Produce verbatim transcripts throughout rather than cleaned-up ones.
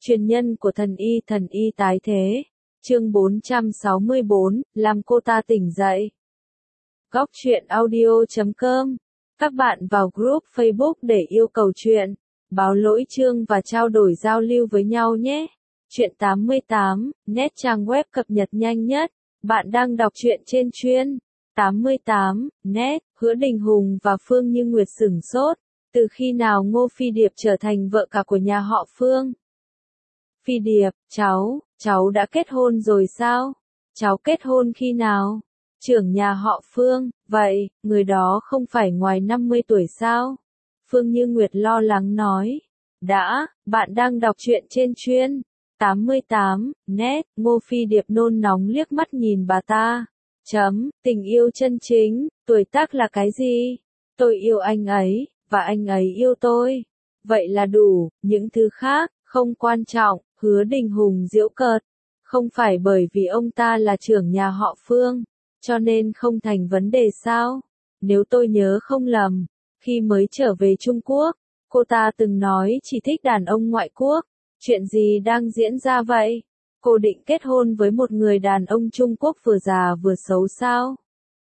Truyền nhân của thần y thần y tái thế. Chương bốn trăm sáu mươi bốn, làm cô ta tỉnh dậy. Góc truyện audio chấm com. Các bạn vào group Facebook để yêu cầu chuyện, báo lỗi chương và trao đổi giao lưu với nhau nhé. Chuyện tám mươi tám, net trang web cập nhật nhanh nhất. Bạn đang đọc truyện trên chuyên tám mươi tám, net. Hứa Đình Hùng và Phương Như Nguyệt sửng sốt. Từ khi nào Ngô Phi Điệp trở thành vợ cả của nhà họ Phương? Phi Điệp, cháu, cháu đã kết hôn rồi sao? Cháu kết hôn khi nào? Trưởng nhà họ Phương, vậy, người đó không phải ngoài năm mươi tuổi sao? Phương Như Nguyệt lo lắng nói. Đã, bạn đang đọc truyện trên chuyên tám mươi tám, net. Ngô Phi Điệp nôn nóng liếc mắt nhìn bà ta. Chấm, tình yêu chân chính, tuổi tác là cái gì? Tôi yêu anh ấy, và anh ấy yêu tôi. Vậy là đủ, những thứ khác, không quan trọng. Hứa Đình Hùng giễu cợt. Không phải bởi vì ông ta là trưởng nhà họ Phương, cho nên không thành vấn đề sao? Nếu tôi nhớ không lầm, khi mới trở về Trung Quốc, cô ta từng nói chỉ thích đàn ông ngoại quốc. Chuyện gì đang diễn ra vậy? Cô định kết hôn với một người đàn ông Trung Quốc vừa già vừa xấu sao?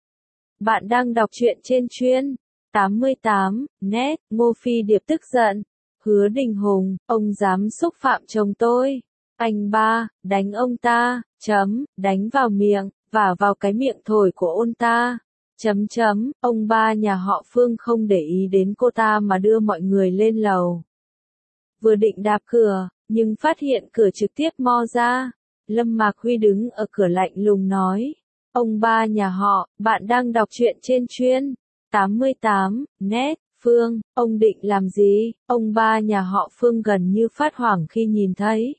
Bạn đang đọc truyện trên chuyên tám mươi tám, net. Ngô Phi Điệp tức giận. Hứa Đình Hùng, ông dám xúc phạm chồng tôi. Anh ba, đánh ông ta, chấm, đánh vào miệng, vả vào cái miệng thổi của ông ta. Chấm chấm, ông ba nhà họ Phương không để ý đến cô ta mà đưa mọi người lên lầu. Vừa định đạp cửa, nhưng phát hiện cửa trực tiếp mo ra. Lâm Mạc Huy đứng ở cửa lạnh lùng nói. Ông ba nhà họ, bạn đang đọc truyện trên chuyên tám mươi tám, net. Phương, ông định làm gì? Ông ba nhà họ Phương gần như phát hoảng khi nhìn thấy.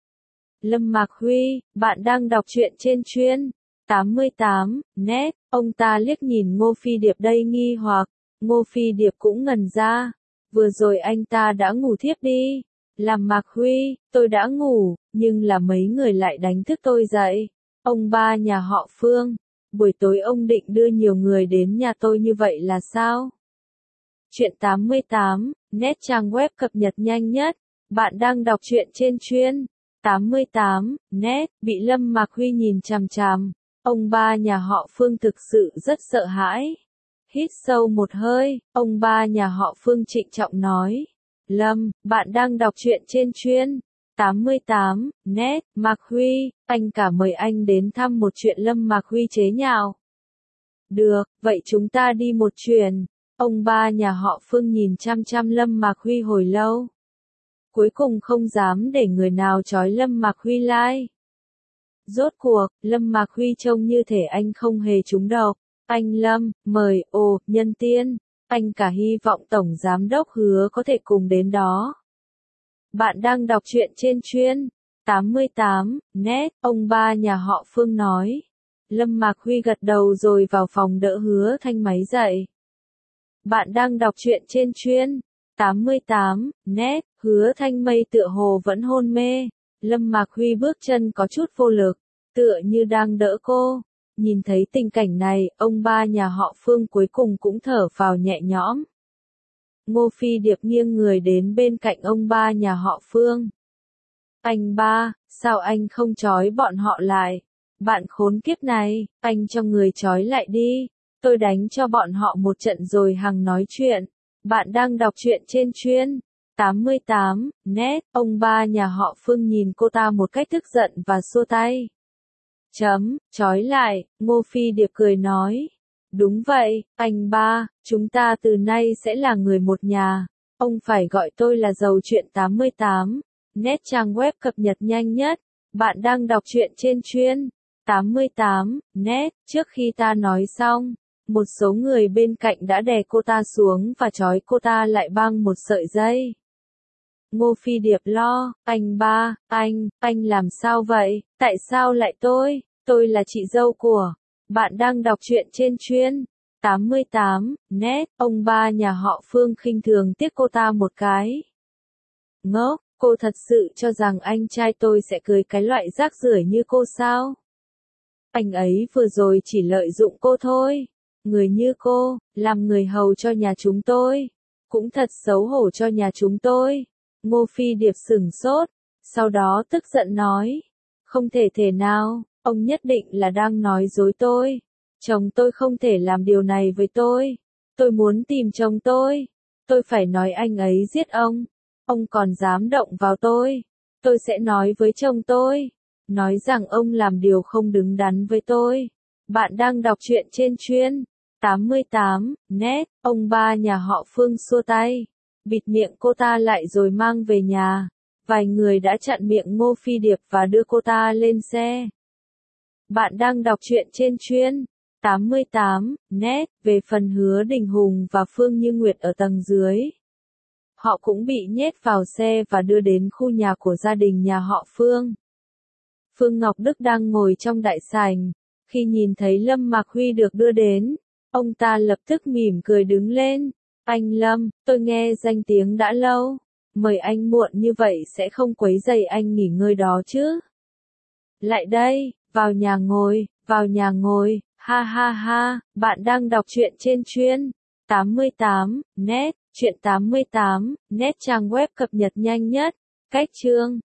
Lâm Mạc Huy, bạn đang đọc truyện trên chuyên tám mươi tám, net. Ông ta liếc nhìn Ngô Phi Điệp đầy nghi hoặc. Ngô Phi Điệp cũng ngẩn ra. Vừa rồi anh ta đã ngủ thiếp đi. Làm Mạc Huy, tôi đã ngủ, nhưng là mấy người lại đánh thức tôi dậy. Ông ba nhà họ Phương, buổi tối ông định đưa nhiều người đến nhà tôi như vậy là sao? Chuyện tám mươi tám, net trang web cập nhật nhanh nhất. Bạn đang đọc truyện trên chuyên tám mươi tám, net. Bị Lâm Mạc Huy nhìn chằm chằm. Ông ba nhà họ Phương thực sự rất sợ hãi. Hít sâu một hơi, ông ba nhà họ Phương trịnh trọng nói. Lâm, bạn đang đọc truyện trên chuyên tám mươi tám, net. Mạc Huy, anh cả mời anh đến thăm một chuyện. Lâm Mạc Huy chế nhạo. Được, vậy chúng ta đi một chuyến. Ông ba nhà họ Phương nhìn chăm chăm Lâm Mạc Huy hồi lâu. Cuối cùng không dám để người nào trói Lâm Mạc Huy lại. Rốt cuộc, Lâm Mạc Huy trông như thể anh không hề trúng độc. Anh Lâm, mời, ồ, nhân tiên. Anh cả hy vọng Tổng Giám đốc Hứa có thể cùng đến đó. Bạn đang đọc truyện trên chuyên tám mươi tám, net. Ông ba nhà họ Phương nói. Lâm Mạc Huy gật đầu rồi vào phòng đỡ Hứa Thanh máy dậy. Bạn đang đọc truyện trên chuyên tám mươi tám, net. Hứa Thanh Mây tựa hồ vẫn hôn mê. Lâm Mạc Huy bước chân có chút vô lực, tựa như đang đỡ cô. Nhìn thấy tình cảnh này, ông ba nhà họ Phương cuối cùng cũng thở phào nhẹ nhõm. Ngô Phi Điệp nghiêng người đến bên cạnh ông ba nhà họ Phương. Anh ba, sao anh không trói bọn họ lại? Bạn khốn kiếp này, anh cho người trói lại đi. Tôi đánh cho bọn họ một trận rồi hằng nói chuyện. Bạn đang đọc truyện trên chuyên tám mươi tám, net. Ông ba nhà họ Phương nhìn cô ta một cách tức giận và xua tay. Chấm, trói lại. Ngô Phi Điệp cười nói. Đúng vậy, anh ba, chúng ta từ nay sẽ là người một nhà. Ông phải gọi tôi là Dầu Chuyện tám mươi tám, net trang web cập nhật nhanh nhất. Bạn đang đọc truyện trên chuyên tám mươi tám, net. Trước khi ta nói xong, một số người bên cạnh đã đè cô ta xuống và trói cô ta lại bằng một sợi dây. Ngô Phi Điệp lo, anh ba, anh, anh làm sao vậy? Tại sao lại tôi? Tôi là chị dâu của. Bạn đang đọc truyện trên chuyên tám mươi tám, net. Ông ba nhà họ Phương khinh thường tiếc cô ta một cái. Ngốc, cô thật sự cho rằng anh trai tôi sẽ cưới cái loại rác rưởi như cô sao? Anh ấy vừa rồi chỉ lợi dụng cô thôi. Người như cô, làm người hầu cho nhà chúng tôi. Cũng thật xấu hổ cho nhà chúng tôi. Ngô Phi Điệp sửng sốt. Sau đó tức giận nói, không thể thể nào, ông nhất định là đang nói dối tôi. Chồng tôi không thể làm điều này với tôi. Tôi muốn tìm chồng tôi. Tôi phải nói anh ấy giết ông. Ông còn dám động vào tôi. Tôi sẽ nói với chồng tôi. Nói rằng ông làm điều không đứng đắn với tôi. Bạn đang đọc truyện trên chuyên tám mươi tám net. Ông ba nhà họ Phương xua tay, bịt miệng cô ta lại rồi mang về nhà. Vài người đã chặn miệng Ngô Phi Điệp và đưa cô ta lên xe. Bạn đang đọc truyện trên chuyên tám mươi tám net. Về phần Hứa Đình Hùng và Phương Như Nguyệt ở tầng dưới, họ cũng bị nhét vào xe và đưa đến khu nhà của gia đình nhà họ Phương. Phương Ngọc Đức đang ngồi trong đại sảnh. Khi nhìn thấy Lâm Mạc Huy được đưa đến, ông ta lập tức mỉm cười đứng lên. Anh Lâm, tôi nghe danh tiếng đã lâu. Mời anh muộn như vậy sẽ không quấy rầy anh nghỉ ngơi đó chứ. Lại đây, vào nhà ngồi, vào nhà ngồi, ha ha ha. Bạn đang đọc truyện trên chuyên tám mươi tám net. Truyện tám mươi tám net trang web cập nhật nhanh nhất. Cách chương